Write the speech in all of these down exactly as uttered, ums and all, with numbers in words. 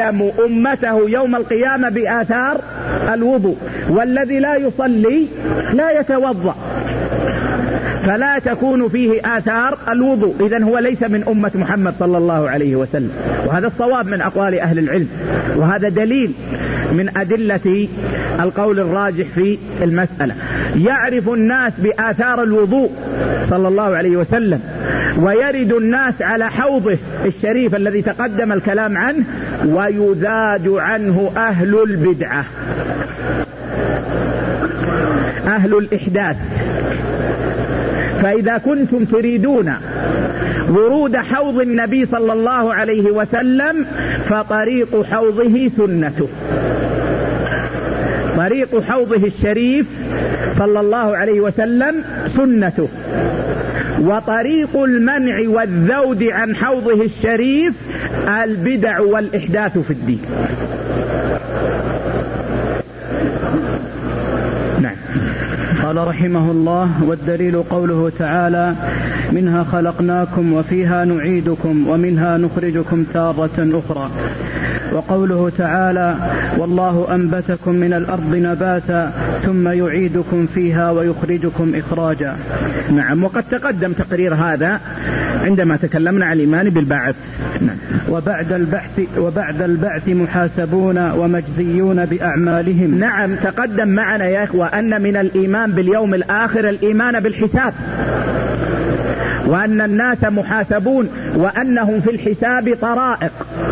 يعلم أمته يوم القيامة بآثار الوضوء، والذي لا يصلي لا يتوضأ فلا تكون فيه آثار الوضوء، إذن هو ليس من أمة محمد صلى الله عليه وسلم. وهذا الصواب من أقوال أهل العلم، وهذا دليل من أدلة القول الراجح في المسألة. يعرف الناس بآثار الوضوء صلى الله عليه وسلم، ويرد الناس على حوضه الشريف الذي تقدم الكلام عنه، ويزاد عنه أهل البدعة أهل الإحداث. فإذا كنتم تريدون ورود حوض النبي صلى الله عليه وسلم فطريق حوضه سنته، طريق حوضه الشريف صلى الله عليه وسلم سنته، وطريق المنع والذود عن حوضه الشريف البدع والإحداث في الدين. نعم. قال رحمه الله: والدليل قوله تعالى: منها خلقناكم وفيها نعيدكم ومنها نخرجكم تارة أخرى. وقوله تعالى: والله أنبتكم من الأرض نباتا ثم يعيدكم فيها ويخرجكم إخراجا. نعم. وقد تقدم تقرير هذا عندما تكلمنا عن الإيمان بالبعث. نعم. وبعد البعث وبعد البعث محاسبون ومجزيون بأعمالهم. نعم. تقدم معنا يا إخوة أن من الإيمان باليوم الآخر الإيمان بالحساب، وأن الناس محاسبون، وأنهم في الحساب طرائق.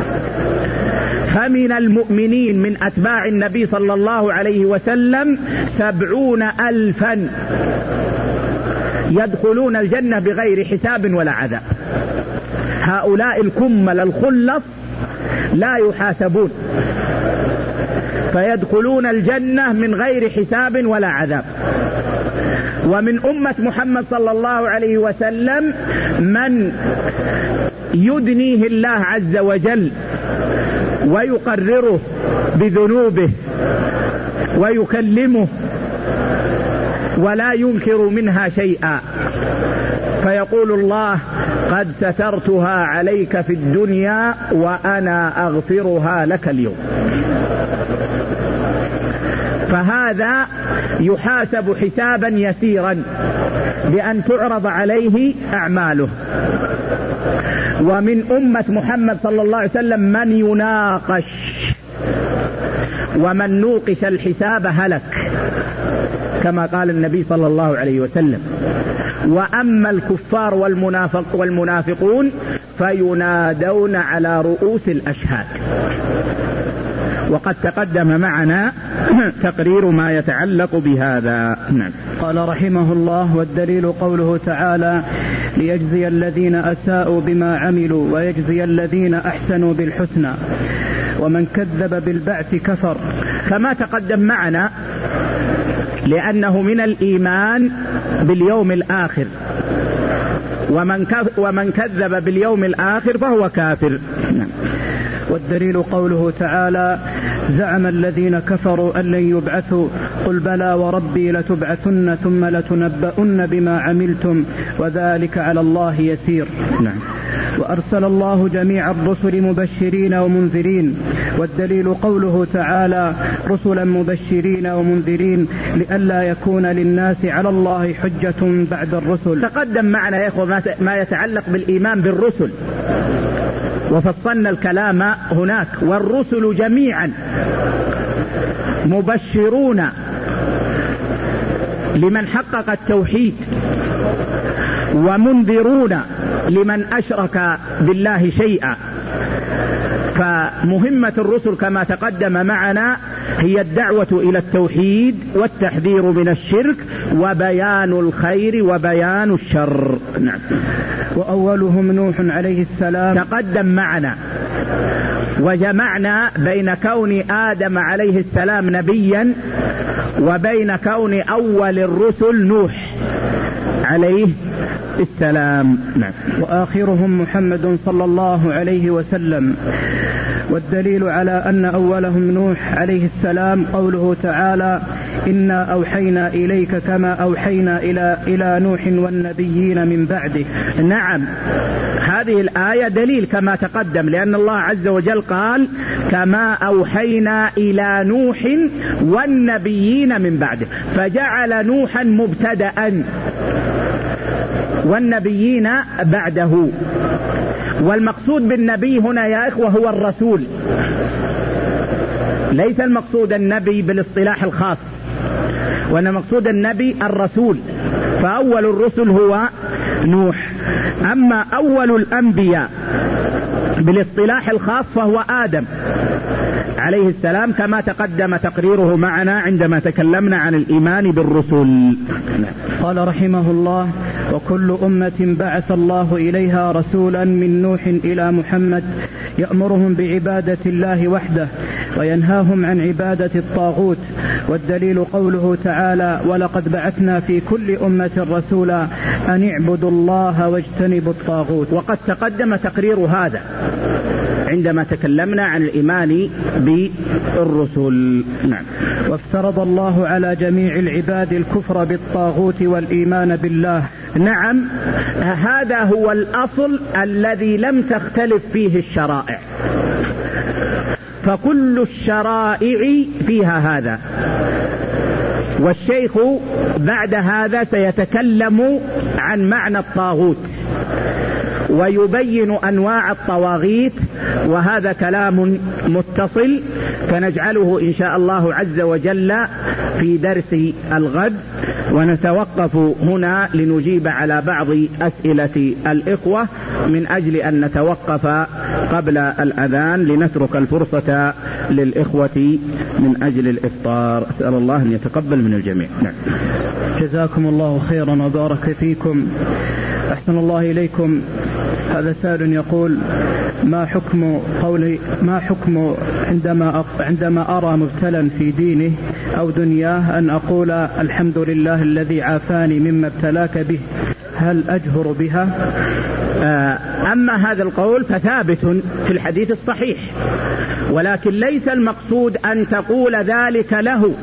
فمن المؤمنين من أتباع النبي صلى الله عليه وسلم سبعون ألفا يدخلون الجنة بغير حساب ولا عذاب. هؤلاء الكمل الخلص لا يحاسبون فيدخلون الجنة من غير حساب ولا عذاب. ومن أمة محمد صلى الله عليه وسلم من يدنيه الله عز وجل ويقرره بذنوبه ويكلمه ولا ينكر منها شيئا، فيقول الله: قد سترتها عليك في الدنيا وأنا أغفرها لك اليوم. فهذا يحاسب حسابا يسيرا بأن تعرض عليه أعماله. ومن أمة محمد صلى الله عليه وسلم من يناقش، ومن نوقش الحساب هلك، كما قال النبي صلى الله عليه وسلم. وأما الكفار والمنافق والمنافقون فينادون على رؤوس الأشهاد. وقد تقدم معنا تقرير ما يتعلق بهذا. نعم. قال رحمه الله: والدليل قوله تعالى: ليجزي الذين أساءوا بما عملوا ويجزي الذين أحسنوا بالحسنى ومن كذب بالبعث كفر. كما تقدم معنا، لأنه من الإيمان باليوم الآخر، ومن ومن كذب باليوم الآخر فهو كافر. نعم. والدليل قوله تعالى: زعم الذين كفروا أن لن يبعثوا قل بلى وربي لتبعثن ثم لتنبؤن بما عملتم وذلك على الله يسير. نعم. وأرسل الله جميع الرسل مبشرين ومنذرين. والدليل قوله تعالى: رسلا مبشرين ومنذرين لئلا يكون للناس على الله حجة بعد الرسل. تقدم معنا يا إخوة ما يتعلق بالإيمان بالرسل، وفصلنا الكلام هناك. والرسل جميعا مبشرون لمن حقق التوحيد، ومنذرون لمن أشرك بالله شيئا. فمهمة الرسل كما تقدم معنا هي الدعوة إلى التوحيد والتحذير من الشرك وبيان الخير وبيان الشر. نعم. وأولهم نوح عليه السلام. تقدم معنا وجمعنا بين كون آدم عليه السلام نبيا وبين كون أول الرسل نوح عليه السلام. نعم. وآخرهم محمد صلى الله عليه وسلم. والدليل على أن أولهم نوح عليه السلام قوله تعالى: إنا أوحينا إليك كما أوحينا إلى, إلى نوح والنبيين من بعده. نعم، هذه الآية دليل كما تقدم، لأن الله عز وجل قال كما أوحينا إلى نوح والنبيين من بعده، فجعل نوحا مبتدأ والنبيين بعده. والمقصود بالنبي هنا يا إخوة هو الرسول، ليس المقصود النبي بالاصطلاح الخاص، وأن مقصود النبي الرسول، فأول الرسل هو نوح. أما أول الأنبياء بالاصطلاح الخاص فهو آدم عليه السلام، كما تقدم تقريره معنا عندما تكلمنا عن الإيمان بالرسل. قال رحمه الله: وكل أمة بعث الله إليها رسولا من نوح إلى محمد يأمرهم بعبادة الله وحده وينهاهم عن عبادة الطاغوت. والدليل قوله تعالى: ولقد بعثنا في كل أمة رسولا أن اعبدوا الله واجتنبوا الطاغوت. وقد تقدم تقرير هذا عندما تكلمنا عن الإيمان بالرسل. نعم. وافترض الله على جميع العباد الكفر بالطاغوت والإيمان بالله. نعم، هذا هو الأصل الذي لم تختلف فيه الشرائع، فكل الشرائع فيها هذا. والشيخ بعد هذا سيتكلم عن معنى الطاغوت ويبين أنواع الطواغيت، وهذا كلام متصل، فنجعله إن شاء الله عز وجل في درس الغد. ونتوقف هنا لنجيب على بعض أسئلة الإخوة من أجل أن نتوقف قبل الأذان لنترك الفرصة للإخوة من أجل الإفطار. أسأل الله أن يتقبل من الجميع. نعم. جزاكم الله خيرا وبارك فيكم. أحسن الله إليكم. هذا سائل يقول: ما حكم قولي ما حكم عندما عندما أرى مبتلا في دينه أو دنياه أن أقول الحمد لله الذي عافاني مما ابتلاك به، هل أجهر بها؟ أما هذا القول فثابت في الحديث الصحيح، ولكن ليس المقصود أن تقول ذلك له،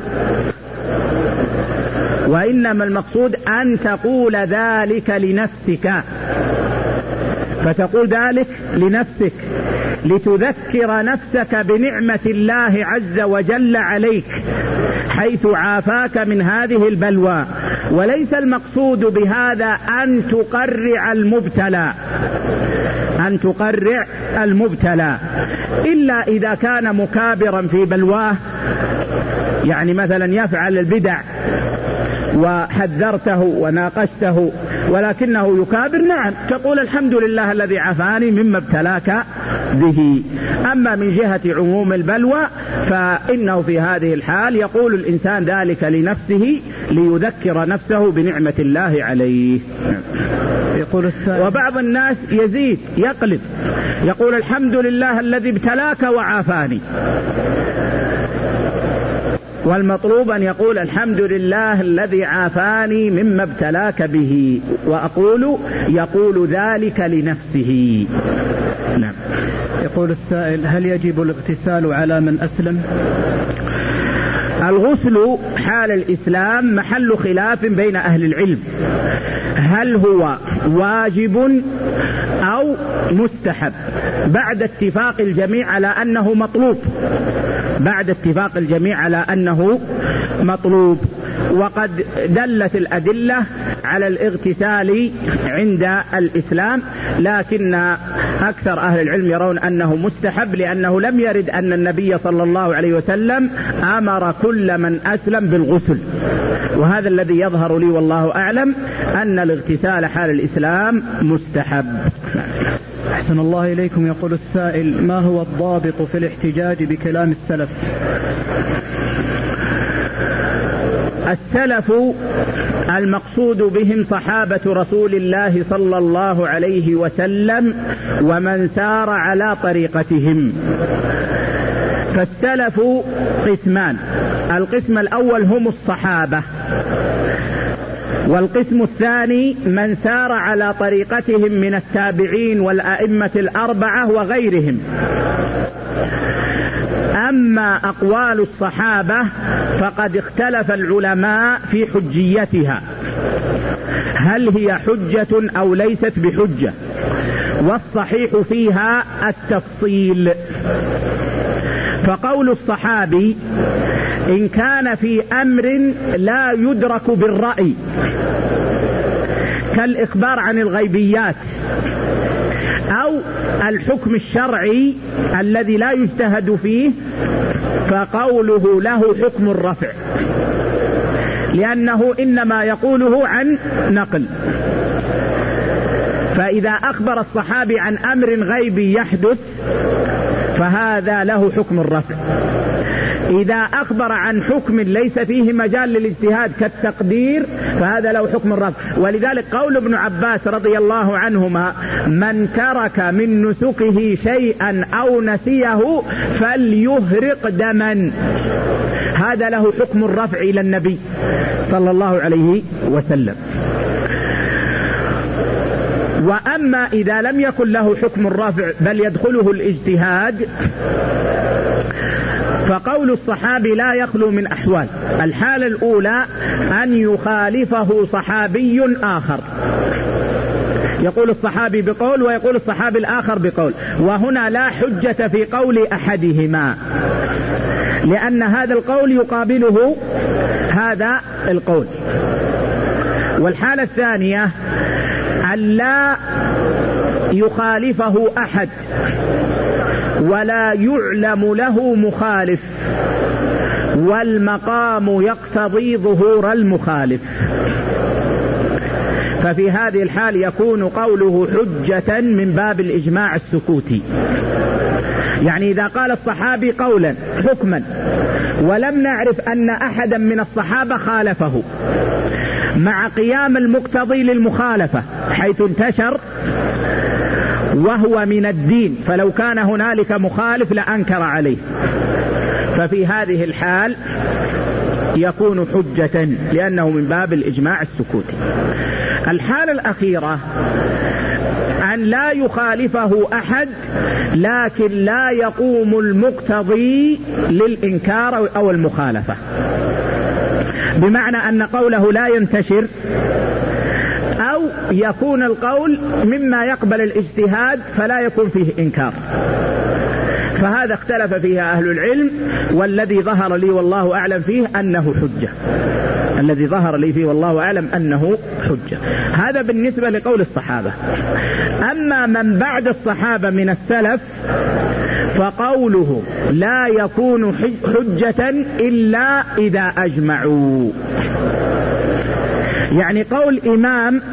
وإنما المقصود أن تقول ذلك لنفسك، فتقول ذلك لنفسك لتذكر نفسك بنعمة الله عز وجل عليك حيث عافاك من هذه البلوى. وليس المقصود بهذا أن تقرع المبتلى أن تقرع المبتلى إلا إذا كان مكابرا في بلواه، يعني مثلا يفعل البدع وحذرته وناقشته ولكنه يكابر، نعم تقول الحمد لله الذي عافاني مما ابتلاك به. أما من جهة عموم البلوى فإنه في هذه الحال يقول الإنسان ذلك لنفسه ليذكر نفسه بنعمة الله عليه. يقول وبعض الناس يزيد يقلب يقول الحمد لله الذي ابتلاك وعافاني، والمطلوب أن يقول الحمد لله الذي عافاني مما ابتلاك به، وأقول يقول ذلك لنفسه. نعم. يقول السائل: هل يجب الاغتسال على من أسلم؟ الغسل حال الإسلام محل خلاف بين أهل العلم، هل هو واجب أو مستحب، بعد اتفاق الجميع على أنه مطلوب بعد اتفاق الجميع على أنه مطلوب. وقد دلت الأدلة على الاغتسال عند الإسلام، لكن أكثر أهل العلم يرون أنه مستحب، لأنه لم يرد أن النبي صلى الله عليه وسلم أمر كل من أسلم بالغسل، وهذا الذي يظهر لي والله أعلم أن الاغتسال حال الإسلام مستحب. أحسن الله إليكم. يقول السائل: ما هو الضابط في الاحتجاج بكلام السلف؟ السلف المقصود بهم صحابة رسول الله صلى الله عليه وسلم ومن سار على طريقتهم. فالسلف قسمان: القسم الأول هم الصحابة، والقسم الثاني من سار على طريقتهم من التابعين والأئمة الأربعة وغيرهم. أما أقوال الصحابة فقد اختلف العلماء في حجيتها، هل هي حجة أو ليست بحجة، والصحيح فيها التفصيل. فقول الصحابي إن كان في أمر لا يدرك بالرأي كالإخبار عن الغيبيات أو الحكم الشرعي الذي لا يجتهد فيه، فقوله له حكم الرفع، لأنه إنما يقوله عن نقل. فإذا أخبر الصحابي عن أمر غيبي يحدث فهذا له حكم الرفع. إذا أخبر عن حكم ليس فيه مجال للاجتهاد كالتقدير فهذا له حكم الرفع. ولذلك قول ابن عباس رضي الله عنهما من ترك من نسكه شيئا أو نسيه فليهرق دما، هذا له حكم الرفع إلى النبي صلى الله عليه وسلم. وأما إذا لم يكن له حكم الرفع بل يدخله الاجتهاد فقول الصحابي لا يخلو من أحوال. الحالة الأولى أن يخالفه صحابي آخر، يقول الصحابي بقول ويقول الصحابي الآخر بقول، وهنا لا حجة في قول أحدهما لأن هذا القول يقابله هذا القول. والحالة الثانية أن لا يخالفه أحد ولا يعلم له مخالف والمقام يقتضي ظهور المخالف، ففي هذه الحال يكون قوله حجة من باب الإجماع السكوتي. يعني إذا قال الصحابي قولا حكما ولم نعرف أن أحدا من الصحابة خالفه مع قيام المقتضي للمخالفة حيث انتشر وهو من الدين، فلو كان هنالك مخالف لأنكر عليه، ففي هذه الحال يكون حجة لأنه من باب الإجماع السكوتي. الحالة الأخيرة أن لا يخالفه أحد لكن لا يقوم المقتضي للإنكار أو المخالفة، بمعنى أن قوله لا ينتشر أو يكون القول مما يقبل الاجتهاد فلا يكون فيه إنكار، فهذا اختلف فيها أهل العلم، والذي ظهر لي والله أعلم فيه أنه حجة، الذي ظهر لي فيه والله أعلم أنه حجة. هذا بالنسبة لقول الصحابة. أما من بعد الصحابة من السلف فقوله لا يكون حجة إلا إذا أجمعوا، يعني قول إمام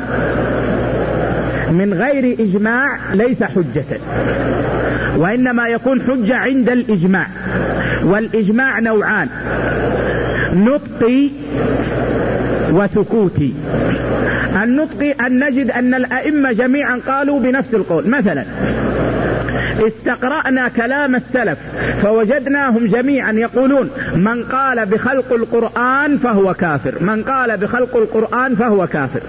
من غير إجماع ليس حجة، وإنما يكون حجة عند الإجماع. والإجماع نوعان، نطقي وسكوتي. النطقي أن نجد أن الأئمة جميعا قالوا بنفس القول، مثلا استقرأنا كلام السلف فوجدناهم جميعا يقولون من قال بخلق القرآن فهو كافر، من قال بخلق القرآن فهو كافر،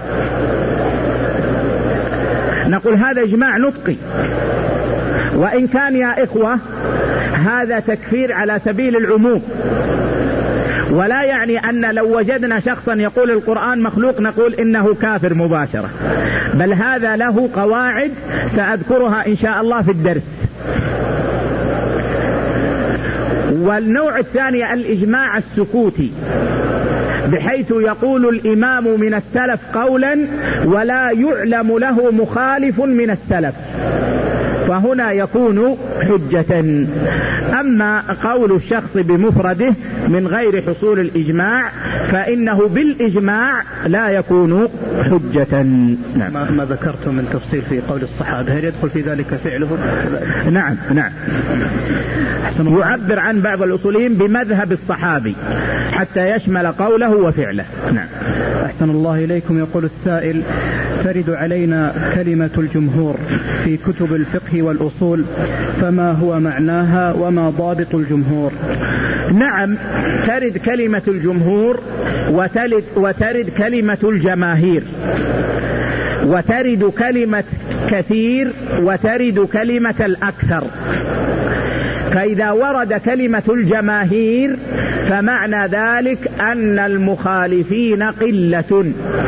نقول هذا إجماع نطقي. وإن كان يا إخوة هذا تكفير على سبيل العموم، ولا يعني أن لو وجدنا شخصا يقول القرآن مخلوق نقول إنه كافر مباشرة، بل هذا له قواعد سأذكرها إن شاء الله في الدرس. والنوع الثاني الإجماع السكوتي، بحيث يقول الإمام من السلف قولا ولا يعلم له مخالف من السلف، فهنا يكون حجة. أما قول الشخص بمفرده من غير حصول الإجماع فإنه بالإجماع لا يكون حجة. نعم. ما ذكرته من تفصيل في قول الصحابة هل يدخل في ذلك فعله؟ نعم نعم. يعبر عن بعض الأصوليين بمذهب الصحابي حتى يشمل قوله وفعله. نعم. أحسن الله إليكم. يقول السائل: ترد علينا كلمة الجمهور في كتب الفقه والأصول، فما هو معناها وما ضابط الجمهور؟ نعم، ترد كلمة الجمهور وترد, وترد كلمة الجماهير، وترد كلمة كثير، وترد كلمة الأكثر. فإذا ورد كلمة الجماهير فمعنى ذلك أن المخالفين قلة،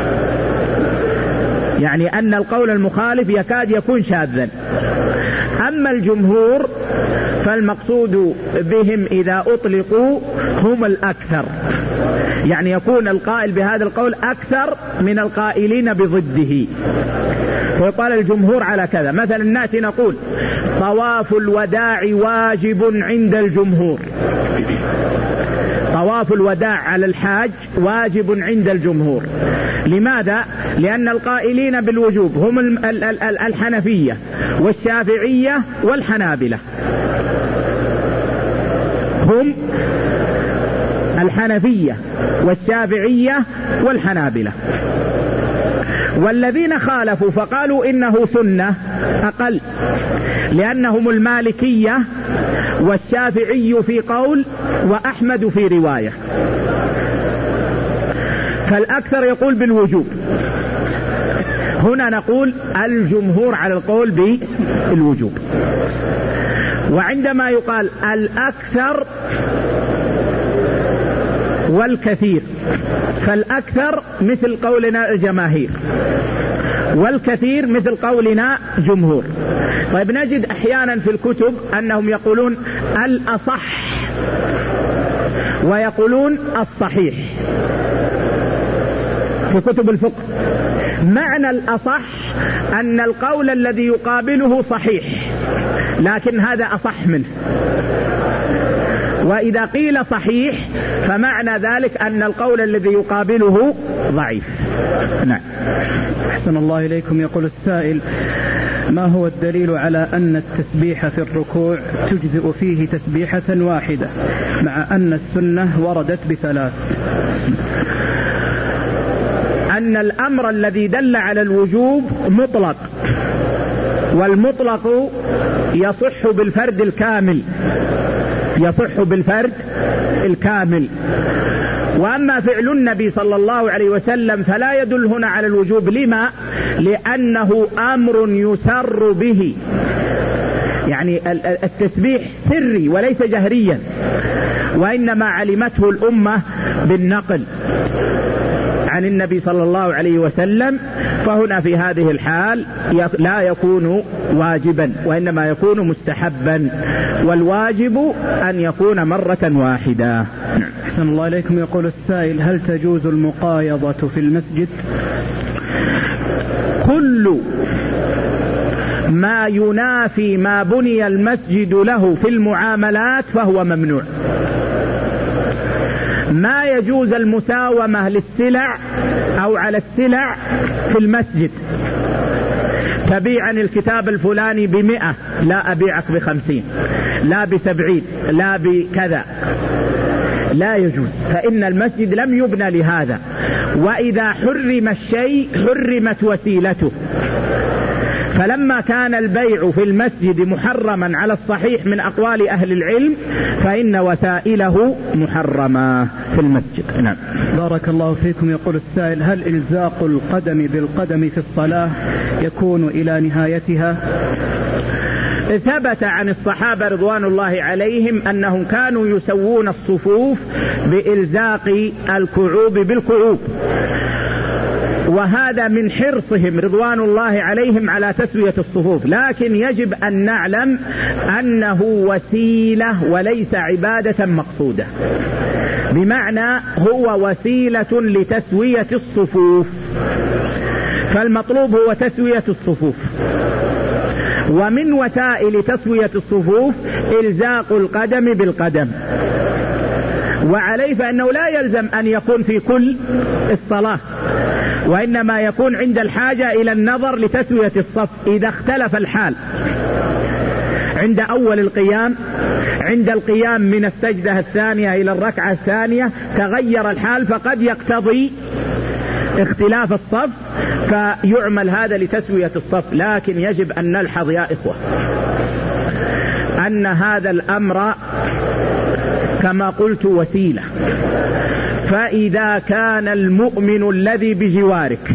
يعني أن القول المخالف يكاد يكون شاذا. أما الجمهور فالمقصود بهم إذا أطلقوا هم الأكثر، يعني يكون القائل بهذا القول أكثر من القائلين بضده، فيقال الجمهور على كذا. مثلا نأتي نقول طواف الوداع واجب عند الجمهور، طواف الوداع على الحاج واجب عند الجمهور. لماذا؟ لأن القائلين بالوجوب هم الحنفية والشافعية والحنابلة، هم الحنفية والشافعية والحنابلة. والذين خالفوا فقالوا إنه سنة أقل، لأنهم المالكية والشافعي في قول وأحمد في رواية، فالأكثر يقول بالوجوب. هنا نقول الجمهور على القول بالوجوب. وعندما يقال الأكثر والكثير، فالأكثر مثل قولنا الجماهير والكثير مثل قولنا جمهور. طيب نجد أحيانا في الكتب أنهم يقولون الأصح ويقولون الصحيح في كتب الفقه. معنى الأصح أن القول الذي يقابله صحيح لكن هذا أصح منه، وإذا قيل صحيح فمعنى ذلك أن القول الذي يقابله ضعيف. نعم. أحسن الله إليكم. يقول السائل: ما هو الدليل على أن التسبيح في الركوع تجزئ فيه تسبيحة واحدة مع أن السنة وردت بثلاث؟ أن الأمر الذي دل على الوجوب مطلق، والمطلق يصح بالفرد الكامل، يصح بالفرد الكامل. وأما فعل النبي صلى الله عليه وسلم فلا يدل هنا على الوجوب. لما؟ لأنه أمر يسر به، يعني التسبيح سري وليس جهريا، وإنما علمته الأمة بالنقل عن النبي صلى الله عليه وسلم، فهنا في هذه الحال لا يكون واجبا وإنما يكون مستحبا، والواجب أن يكون مرة واحدة. أحسن الله إليكم. يقول السائل: هل تجوز المقايضة في المسجد؟ كل ما ينافي ما بني المسجد له في المعاملات فهو ممنوع. ما يجوز المساومة للسلع أو على السلع في المسجد، تبيعني الكتاب الفلاني بمئة لا أبيعك بخمسين، لا بسبعين، لا بكذا، لا يجوز، فإن المسجد لم يبنى لهذا. وإذا حرم الشيء حرمت وسيلته، فلما كان البيع في المسجد محرما على الصحيح من أقوال أهل العلم فإن وسائله محرمة في المسجد. نعم. بارك الله فيكم. يقول السائل: هل إلزاق القدم بالقدم في الصلاة يكون إلى نهايتها؟ ثبت عن الصحابة رضوان الله عليهم أنهم كانوا يسوون الصفوف بإلزاق الكعوب بالكعوب، وهذا من حرصهم رضوان الله عليهم على تسوية الصفوف، لكن يجب أن نعلم أنه وسيلة وليس عبادة مقصودة، بمعنى هو وسيلة لتسوية الصفوف، فالمطلوب هو تسوية الصفوف. ومن وسائل تسوية الصفوف إلزاق القدم بالقدم، وعليه فإنه لا يلزم أن يكون في كل الصلاة، وإنما يكون عند الحاجة إلى النظر لتسوية الصف إذا اختلف الحال، عند أول القيام، عند القيام من السجدة الثانية إلى الركعة الثانية تغير الحال فقد يقتضي اختلاف الصف، فيعمل هذا لتسوية الصف. لكن يجب أن نلحظ يا إخوة أن هذا الأمر كما قلت وسيلة، فإذا كان المؤمن الذي بجوارك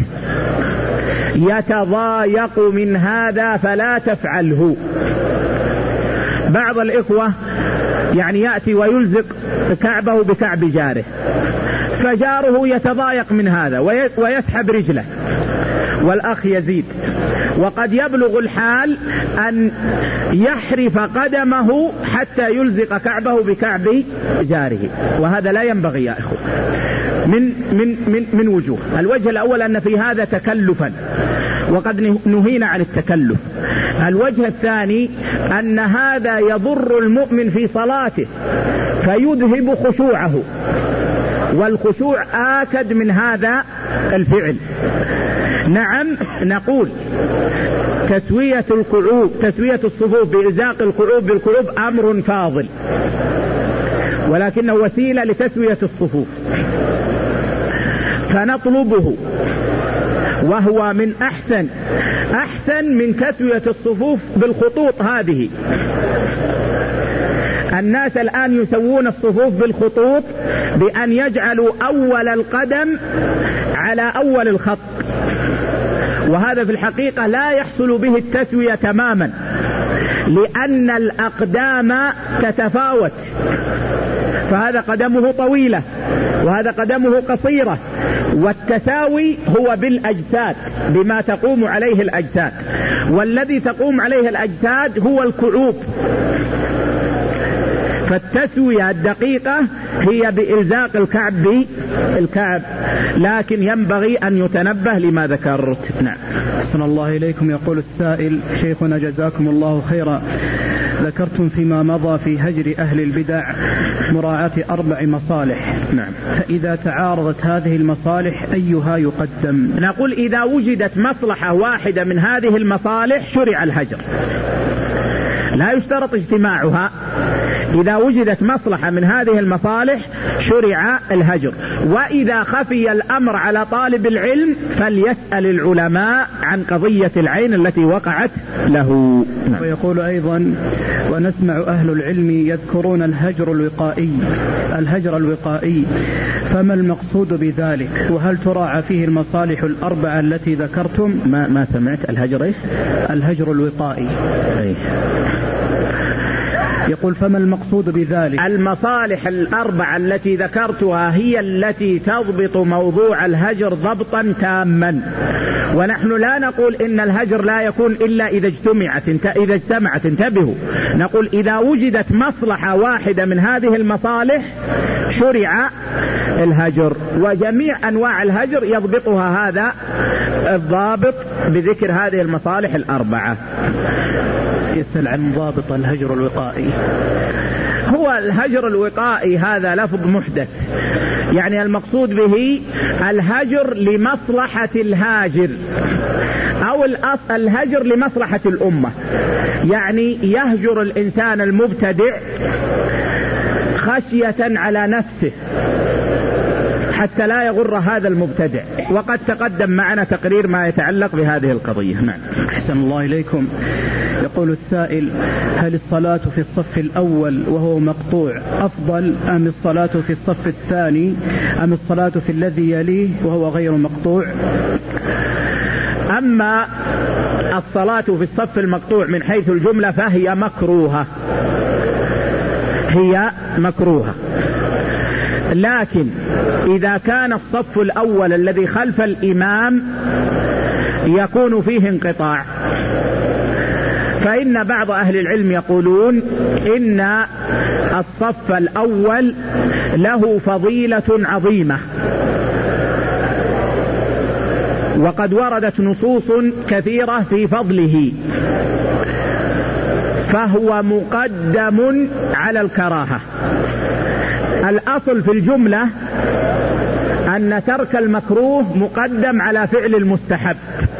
يتضايق من هذا فلا تفعله، بعض الإخوة يعني يأتي ويلزق كعبه بكعب جاره، فجاره يتضايق من هذا ويسحب رجله، والأخ يزيد، وقد يبلغ الحال أن يحرف قدمه حتى يلزق كعبه بكعب جاره، وهذا لا ينبغي يا إخوة من من من من وجوه. الوجه الأول أن في هذا تكلفا، وقد نهينا عن التكلف. الوجه الثاني أن هذا يضر المؤمن في صلاته فيذهب خشوعه، والخشوع آكد من هذا الفعل. نعم نقول تسوية القعوب تسوية الصفوف بإلزاق القعوب بالقعوب أمر فاضل، ولكنه وسيلة لتسوية الصفوف فنطلبه، وهو من أحسن أحسن من تسوية الصفوف بالخطوط. هذه الناس الآن يسوون الصفوف بالخطوط بأن يجعلوا أول القدم على أول الخط، وهذا في الحقيقة لا يحصل به التسوية تماما، لأن الأقدام تتفاوت، فهذا قدمه طويلة وهذا قدمه قصيرة، والتساوي هو بالأجساد بما تقوم عليه الأجساد، والذي تقوم عليه الأجساد هو الكعوب. فالتسوية الدقيقة هي بإلزاق الكعب بالكعب، لكن ينبغي أن يتنبه لما ذكرت. نعم. أحسن الله إليكم. يقول السائل: شيخنا جزاكم الله خيرا، ذكرتم فيما مضى في هجر أهل البدع مراعاة أربع مصالح. نعم. فإذا تعارضت هذه المصالح أيها يقدم؟ نقول إذا وجدت مصلحة واحدة من هذه المصالح شرع الهجر، لا يشترط اجتماعها. إذا وجدت مصلحة من هذه المصالح شرع الهجر، وإذا خفي الأمر على طالب العلم فليسأل العلماء عن قضية العين التي وقعت له. نعم. ويقول أيضا: ونسمع أهل العلم يذكرون الهجر الوقائي الهجر الوقائي فما المقصود بذلك؟ وهل تراعى فيه المصالح الأربعة التي ذكرتم؟ ما, ما سمعت الهجر إيش؟ الهجر الوقائي. أي. يقول: فما المقصود بذلك؟ المصالح الأربعة التي ذكرتها هي التي تضبط موضوع الهجر ضبطا تاما، ونحن لا نقول إن الهجر لا يكون إلا إذا اجتمعت إذا اجتمعت انتبهوا، نقول إذا وجدت مصلحة واحدة من هذه المصالح شرع الهجر، وجميع أنواع الهجر يضبطها هذا الضابط بذكر هذه المصالح الأربعة. يسأل عن ضابط الهجر الوقائي. هو الهجر الوقائي هذا لفظ محدث، يعني المقصود به الهجر لمصلحة الهاجر، أو الأصل الهجر لمصلحة الأمة، يعني يهجر الإنسان المبتدع خشية على نفسه حتى لا يغر هذا المبتدع، وقد تقدم معنا تقرير ما يتعلق بهذه القضية. نعم. أحسن الله إليكم. يقول السائل: هل الصلاة في الصف الأول وهو مقطوع أفضل أم الصلاة في الصف الثاني أم الصلاة في الذي يليه وهو غير مقطوع؟ أما الصلاة في الصف المقطوع من حيث الجملة فهي مكروهة، هي مكروهة، لكن إذا كان الصف الأول الذي خلف الإمام يكون فيه انقطاع، فإن بعض أهل العلم يقولون إن الصف الأول له فضيلة عظيمة، وقد وردت نصوص كثيرة في فضله، فهو مقدم على الكراهة. الأصل في الجملة أن ترك المكروه مقدم على فعل المستحب،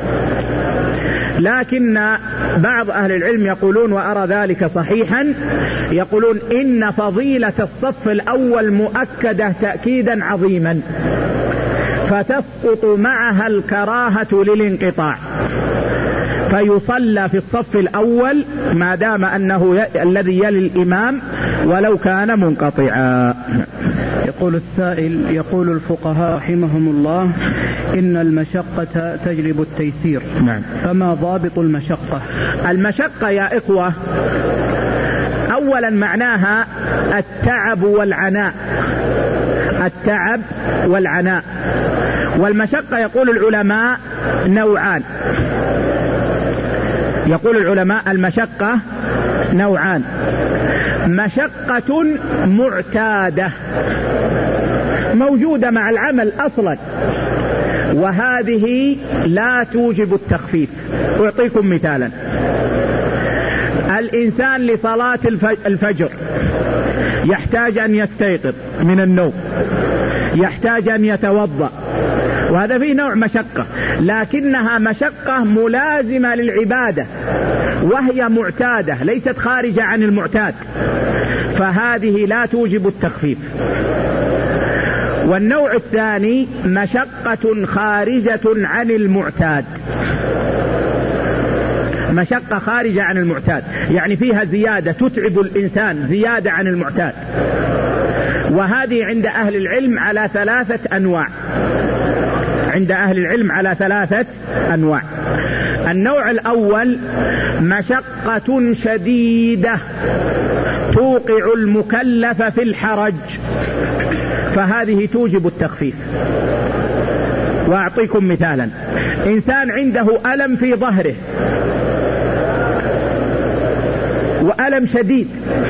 لكن بعض أهل العلم يقولون، وأرى ذلك صحيحا، يقولون إن فضيلة الصف الأول مؤكدة تأكيدا عظيما، فتسقط معها الكراهة للانقطاع، فيصلى في الصف الأول ما دام أنه ي... الذي يلي الإمام ولو كان منقطعا. يقول السائل: يقول الفقهاء رحمهم الله إن المشقة تجلب التيسير. نعم. فما ضابط المشقة؟ المشقة يا إخوة أولا معناها التعب والعناء، التعب والعناء. والمشقة يقول العلماء نوعان، يقول العلماء المشقة نوعان: مشقة معتادة موجودة مع العمل أصلا، وهذه لا توجب التخفيف. أعطيكم مثالا: الإنسان لصلاة الفجر يحتاج أن يستيقظ من النوم، يحتاج أن يتوضأ، وهذا فيه نوع مشقة، لكنها مشقة ملازمة للعبادة وهي معتادة ليست خارجة عن المعتاد، فهذه لا توجب التخفيف. والنوع الثاني مشقة خارجة عن المعتاد، مشقة خارجة عن المعتاد يعني فيها زيادة تتعب الإنسان زيادة عن المعتاد، وهذه عند أهل العلم على ثلاثة أنواع، عند أهل العلم على ثلاثة أنواع. النوع الأول مشقة شديدة توقع المكلف في الحرج، فهذه توجب التخفيف. وأعطيكم مثالا: إنسان عنده ألم في ظهره وألم شديد،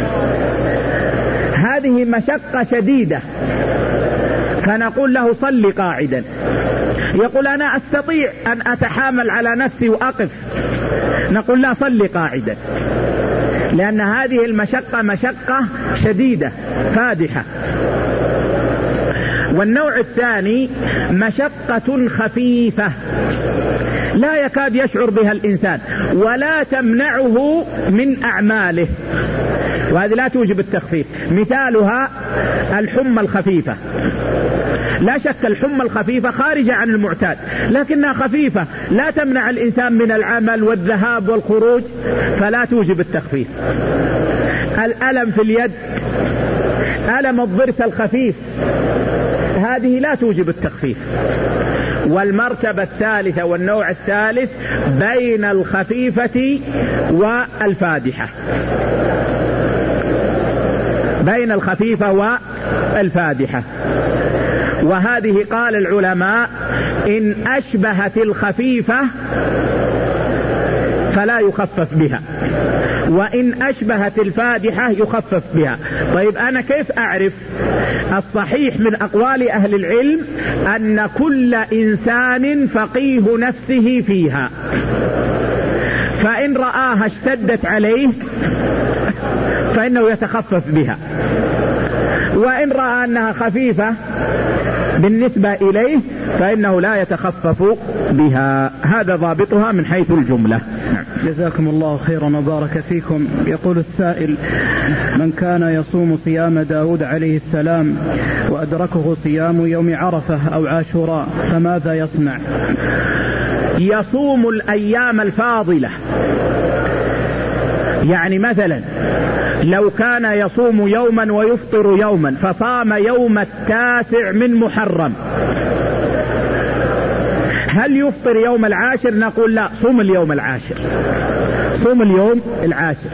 هذه مشقة شديدة، فنقول له صل قاعدا، يقول أنا أستطيع أن أتحامل على نفسي وأقف، نقول لا صل قاعدا، لأن هذه المشقة مشقة شديدة فادحة. والنوع الثاني مشقة خفيفة لا يكاد يشعر بها الإنسان ولا تمنعه من أعماله، وهذه لا توجب التخفيف. مثالها الحمى الخفيفة، لا شك الحمى الخفيفة خارجة عن المعتاد لكنها خفيفة لا تمنع الإنسان من العمل والذهاب والخروج، فلا توجب التخفيف. الألم في اليد، ألم الضرس الخفيف، هذه لا توجب التخفيف. والمرتبة الثالثة والنوع الثالث بين الخفيفة والفادحة، بين الخفيفة والفادحة، وهذه قال العلماء إن أشبهت الخفيفة فلا يخفف بها، وإن أشبهت الفادحة يخفف بها. طيب أنا كيف أعرف؟ الصحيح من أقوال أهل العلم أن كل إنسان فقيه نفسه فيها، فإن رآها اشتدت عليه فإنه يتخفف بها، وإن رأى أنها خفيفة بالنسبة إليه فإنه لا يتخفف بها. هذا ضابطها من حيث الجملة. جزاكم الله خيرا وبارك فيكم. يقول السائل: من كان يصوم صيام داود عليه السلام وأدركه صيام يوم عرفة أو عاشوراء فماذا يصنع؟ يصوم الأيام الفاضلة، يعني مثلا لو كان يصوم يوما ويفطر يوما فصام يوم التاسع من محرم، هل يفطر يوم العاشر؟ نقول لا، صوم اليوم العاشر، صوم اليوم العاشر.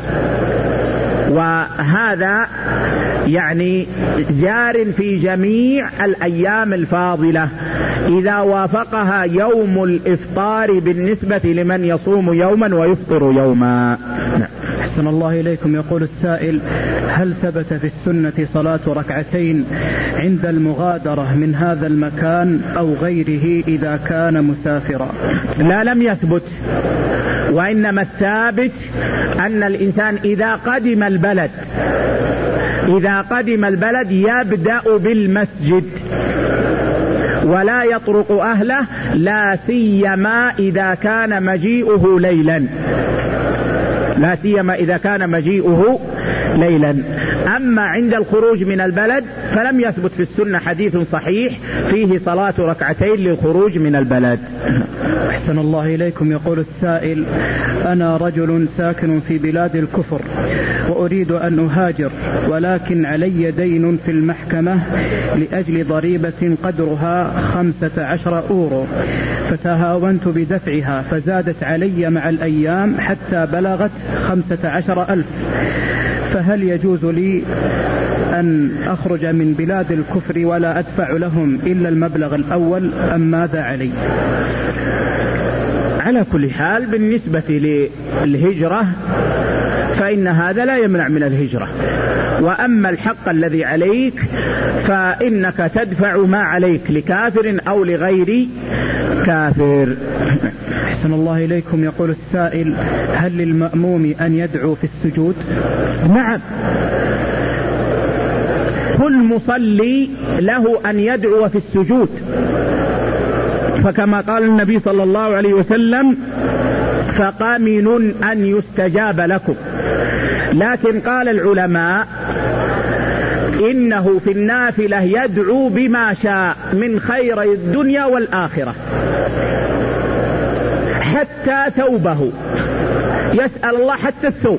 وهذا يعني جار في جميع الأيام الفاضلة إذا وافقها يوم الإفطار بالنسبة لمن يصوم يوما ويفطر يوما. أحسن الله إليكم. يقول السائل: هل ثبت في السنة صلاة ركعتين عند المغادرة من هذا المكان أو غيره إذا كان مسافرا؟ لا، لم يثبت، وإنما الثابت أن الإنسان إذا قدم البلد إذا قدم البلد يبدأ بالمسجد ولا يطرق أهله، لا سيما إذا كان مجيئه ليلا، لا سيما إذا كان مجيئه ليلا. أما عند الخروج من البلد فلم يثبت في السنة حديث صحيح فيه صلاة ركعتين للخروج من البلد. أحسن الله إليكم. يقول السائل: أنا رجل ساكن في بلاد الكفر وأريد أن أهاجر، ولكن علي دين في المحكمة لأجل ضريبة قدرها خمسة عشر أورو، فتهاونت بدفعها فزادت علي مع الأيام حتى بلغت خمسة عشر ألف، فهل يجوز لي أن أخرج من بلاد الكفر ولا أدفع لهم إلا المبلغ الأول أم ماذا علي؟ على كل حال بالنسبة للهجرة فإن هذا لا يمنع من الهجرة، وأما الحق الذي عليك فإنك تدفع ما عليك لكافر أو لغير كافر. أحسن الله إليكم. يقول السائل: هل للمأموم أن يدعو في السجود؟ نعم، كل مصلي له أن يدعو في السجود، فكما قال النبي صلى الله عليه وسلم: فقامن أن يستجاب لكم. لكن قال العلماء إنه في النافلة يدعو بما شاء من خير الدنيا والآخرة، حتى ثوبه يسأل الله حتى الثوب.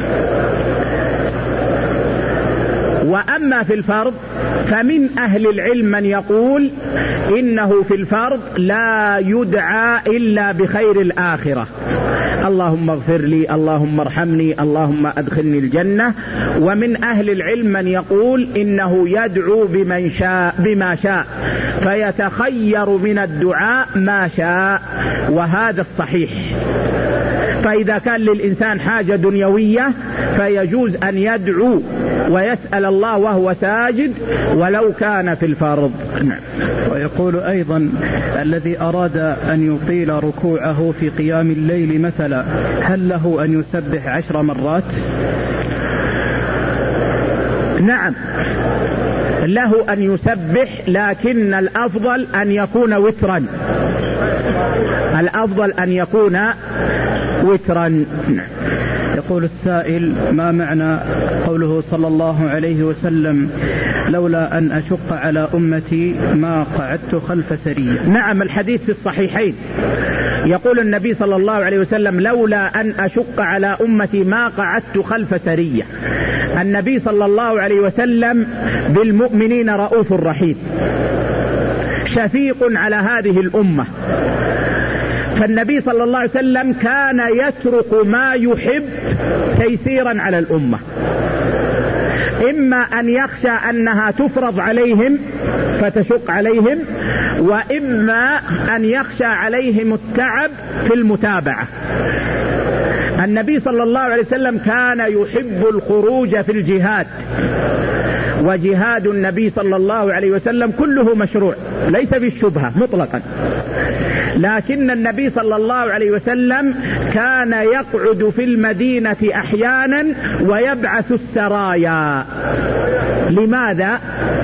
وأما في الفرض فمن أهل العلم من يقول إنه في الفرض لا يدعى إلا بخير الآخرة: اللهم اغفر لي، اللهم ارحمني، اللهم أدخلني الجنة. ومن أهل العلم من يقول إنه يدعو بمن شاء بما شاء، فيتخير من الدعاء ما شاء، وهذا الصحيح. فإذا كان للإنسان حاجة دنيوية فيجوز أن يدعو ويسأل الله وهو ساجد ولو كان في الفرض. ويقول أيضا: الذي أراد أن يطيل ركوعه في قيام الليل مثلا، هل له أن يسبح عشر مرات؟ نعم، له أن يسبح، لكن الأفضل أن يكون وترا، الأفضل أن يكون وترا. يقول السائل: ما معنى قوله صلى الله عليه وسلم: لولا أن أشق على أمتي ما قعدت خلف سرية؟ نعم، الحديث في الصحيحين يقول النبي صلى الله عليه وسلم: لولا أن أشق على أمتي ما قعدت خلف سرية. النبي صلى الله عليه وسلم بالمؤمنين رؤوف رحيم، شفيق على هذه الأمة. فالنبي صلى الله عليه وسلم كان يترك ما يحب تيسيرا على الأمة، إما أن يخشى أنها تفرض عليهم فتشق عليهم، وإما أن يخشى عليهم التعب في المتابعة. النبي صلى الله عليه وسلم كان يحب الخروج في الجهاد، وجهاد النبي صلى الله عليه وسلم كله مشروع ليس بالشبهة مطلقا، لكن النبي صلى الله عليه وسلم كان يقعد في المدينة أحيانا ويبعث السرايا. لماذا؟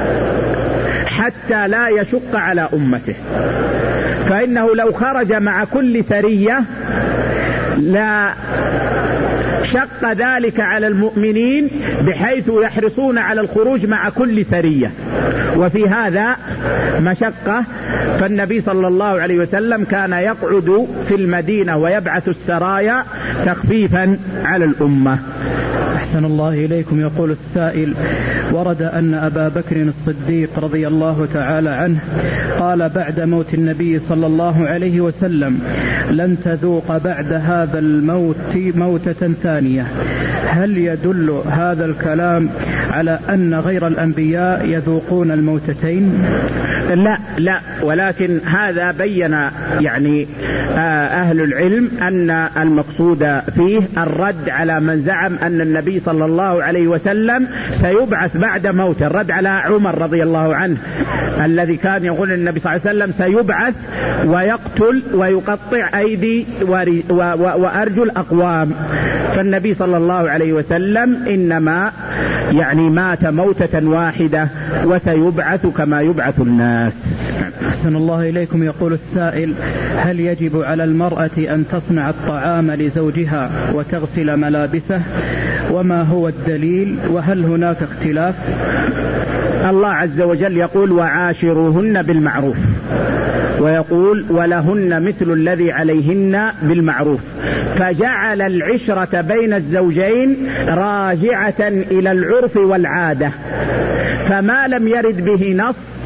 حتى لا يشق على أمته، فإنه لو خرج مع كل سرية لا شق ذلك على المؤمنين بحيث يحرصون على الخروج مع كل سرية، وفي هذا مشقة. فالنبي صلى الله عليه وسلم كان يقعد في المدينة ويبعث السرايا تخفيفا على الأمة. أحسن الله إليكم. يقول السائل: ورد أن أبا بكر الصديق رضي الله تعالى عنه قال بعد موت النبي صلى الله عليه وسلم: لن تذوق بعد هذا الموت موتة ثانية. هل يدل هذا الكلام على أن غير الأنبياء يذوقون الموتتين؟ لا لا، ولكن هذا بين يعني أهل العلم أن المقصود فيه الرد على من زعم أن النبي صلى الله عليه وسلم سيبعث بعد موته. الرد على عمر رضي الله عنه الذي كان يقول النبي صلى الله عليه وسلم سيبعث ويقتل ويقطع أيدي وأرجل أقوام. فالنبي صلى الله عليه وسلم إنما يعني مات موتة واحدة وسيبعث كما يبعث الناس. أحسن الله إليكم. يقول السائل: هل يجب على المرأة أن تصنع الطعام لزوجها وتغسل ملابسه؟ وما هو الدليل؟ وهل هناك اختلاف؟ الله عز وجل يقول: وعاشروهن بالمعروف، ويقول: ولهن مثل الذي عليهن بالمعروف. فجعل العشرة بين الزوجين راجعة إلى العرف والعادة، فما لم يرد به نص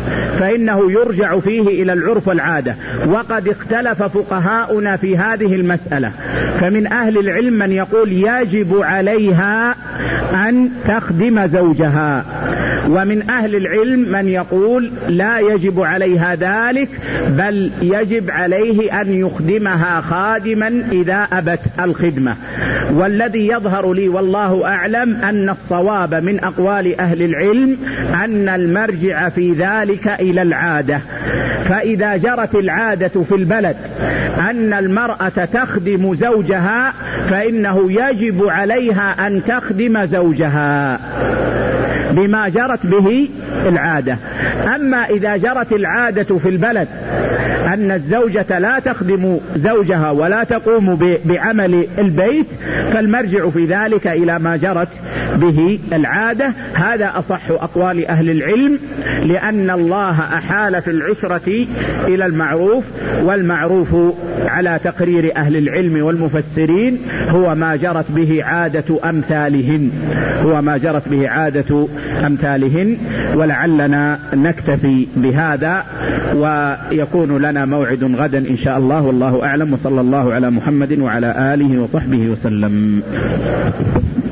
فإنه يرجع فيه إلى العرف والعادة. وقد اختلف فقهاؤنا في هذه المسألة، فمن أهل العلم من يقول يجب عليها أن تخدم زوجها، ومن أهل العلم من يقول لا يجب عليها ذلك، بل يجب عليه أن يخدمها خادما إذا أبت الخدمة. والذي يظهر لي والله أعلم أن الصواب من أقوال أهل العلم أن المرجع في ذلك إلى العادة. فإذا جرت العادة في البلد أن المرأة تخدم زوجها فإنه يجب عليها أن تخدم زوجها بما جرت به العادة. أما إذا جرت العادة في البلد أن الزوجة لا تخدم زوجها ولا تقوم بعمل البيت، فالمرجع في ذلك إلى ما جرت به العادة. هذا أصح أقوال أهل العلم، لأن الله أحال في العشرة إلى المعروف، والمعروف على تقرير أهل العلم والمفسرين هو ما جرت به عادة أمثالهن، هو ما جرت به عادة أمثالهن. ولعلنا نكتفي بهذا، ويكون لنا موعد غدا إن شاء الله، والله أعلم، وصلى الله على محمد وعلى آله وصحبه وسلم.